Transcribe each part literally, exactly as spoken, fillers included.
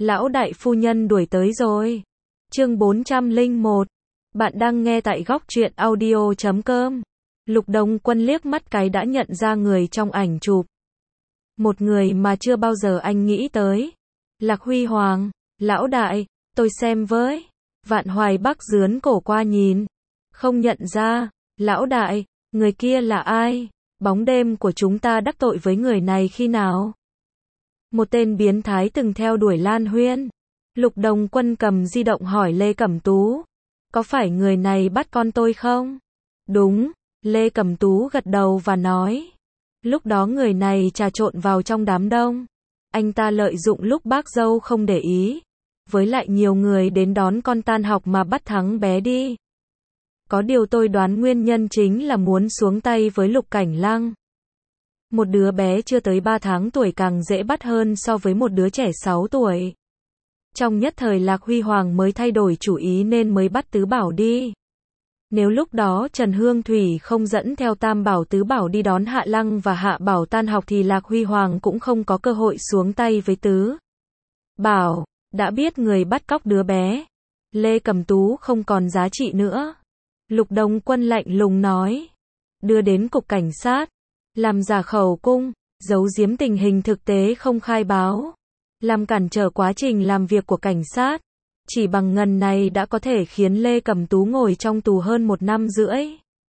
Lão đại phu nhân đuổi tới rồi. Chương bốn trăm lẻ một. Bạn đang nghe tại góc truyện audio chấm com. Lục Đông Quân liếc mắt cái đã nhận ra người trong ảnh chụp. Một người mà chưa bao giờ anh nghĩ tới. Lạc Huy Hoàng. Lão đại, tôi xem với. Vạn Hoài Bắc dướn cổ qua nhìn. Không nhận ra. Lão đại, người kia là ai? Bóng đêm của chúng ta đắc tội với người này khi nào? Một tên biến thái từng theo đuổi Lan Huyên. Lục Đông Quân cầm di động hỏi Lê Cẩm Tú. Có phải người này bắt con tôi không? Đúng. Lê Cẩm Tú gật đầu và nói. Lúc đó người này trà trộn vào trong đám đông. Anh ta lợi dụng lúc bác dâu không để ý. Với lại nhiều người đến đón con tan học mà bắt thắng bé đi. Có điều tôi đoán nguyên nhân chính là muốn xuống tay với Lục Cảnh Lăng. Một đứa bé chưa tới ba tháng tuổi càng dễ bắt hơn so với một đứa trẻ sáu tuổi. Trong nhất thời Lạc Huy Hoàng mới thay đổi chủ ý nên mới bắt Tứ Bảo đi. Nếu lúc đó Trần Hương Thủy không dẫn theo Tam Bảo Tứ Bảo đi đón Hạ Lăng và Hạ Bảo tan học thì Lạc Huy Hoàng cũng không có cơ hội xuống tay với Tứ Bảo. Đã biết người bắt cóc đứa bé, Lê Cẩm Tú không còn giá trị nữa. Lục Đông Quân lạnh lùng nói. Đưa đến cục cảnh sát. Làm giả khẩu cung, giấu giếm tình hình thực tế không khai báo. Làm cản trở quá trình làm việc của cảnh sát. Chỉ bằng ngần này đã có thể khiến Lê Cẩm Tú ngồi trong tù hơn một năm rưỡi.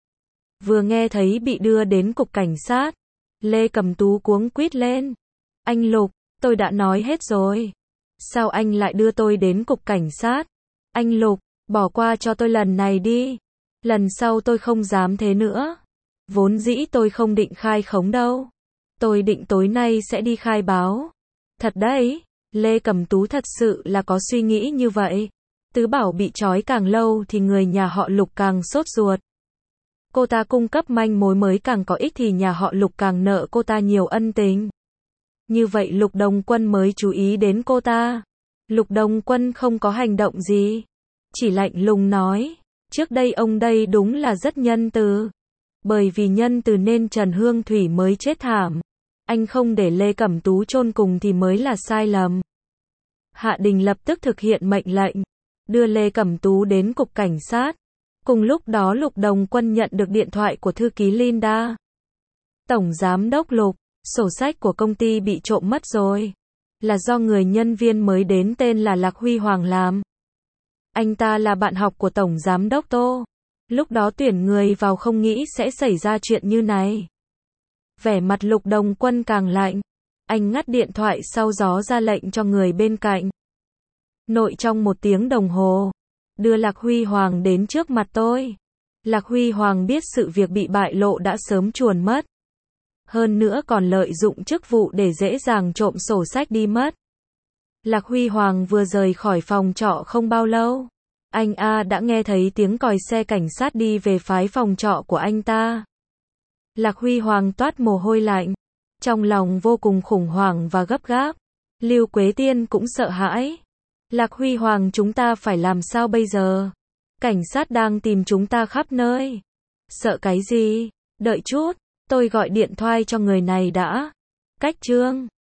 Vừa nghe thấy bị đưa đến cục cảnh sát, Lê Cẩm Tú cuống quýt lên. Anh Lục, tôi đã nói hết rồi. Sao anh lại đưa tôi đến cục cảnh sát? Anh Lục, bỏ qua cho tôi lần này đi. Lần sau tôi không dám thế nữa. Vốn dĩ tôi không định khai khống đâu. Tôi định tối nay sẽ đi khai báo. Thật đấy, Lê Cẩm Tú thật sự là có suy nghĩ như vậy. Tứ Bảo bị trói càng lâu thì người nhà họ Lục càng sốt ruột. Cô ta cung cấp manh mối mới càng có ích thì nhà họ Lục càng nợ cô ta nhiều ân tình. Như vậy Lục Đông Quân mới chú ý đến cô ta. Lục Đông Quân không có hành động gì. Chỉ lạnh lùng nói. Trước đây ông đây đúng là rất nhân từ. Bởi vì nhân từ nên Trần Hương Thủy mới chết thảm. Anh không để Lê Cẩm Tú chôn cùng thì mới là sai lầm. Hạ Đình lập tức thực hiện mệnh lệnh. Đưa Lê Cẩm Tú đến cục cảnh sát. Cùng lúc đó Lục Đông Quân nhận được điện thoại của thư ký Linda. Tổng giám đốc Lục, sổ sách của công ty bị trộm mất rồi. Là do người nhân viên mới đến tên là Lạc Huy Hoàng làm. Anh ta là bạn học của Tổng giám đốc Tô. Lúc đó tuyển người vào không nghĩ sẽ xảy ra chuyện như này. Vẻ mặt Lục Đông Quân càng lạnh. Anh ngắt điện thoại sau đó ra lệnh cho người bên cạnh. Nội trong một tiếng đồng hồ. Đưa Lạc Huy Hoàng đến trước mặt tôi. Lạc Huy Hoàng biết sự việc bị bại lộ đã sớm chuồn mất. Hơn nữa còn lợi dụng chức vụ để dễ dàng trộm sổ sách đi mất. Lạc Huy Hoàng vừa rời khỏi phòng trọ không bao lâu. Anh A đã nghe thấy tiếng còi xe cảnh sát đi về phái phòng trọ của anh ta. Lạc Huy Hoàng toát mồ hôi lạnh. Trong lòng vô cùng khủng hoảng và gấp gáp. Lưu Quế Tiên cũng sợ hãi. Lạc Huy Hoàng, chúng ta phải làm sao bây giờ? Cảnh sát đang tìm chúng ta khắp nơi. Sợ cái gì? Đợi chút, tôi gọi điện thoại cho người này đã. Cách Trương.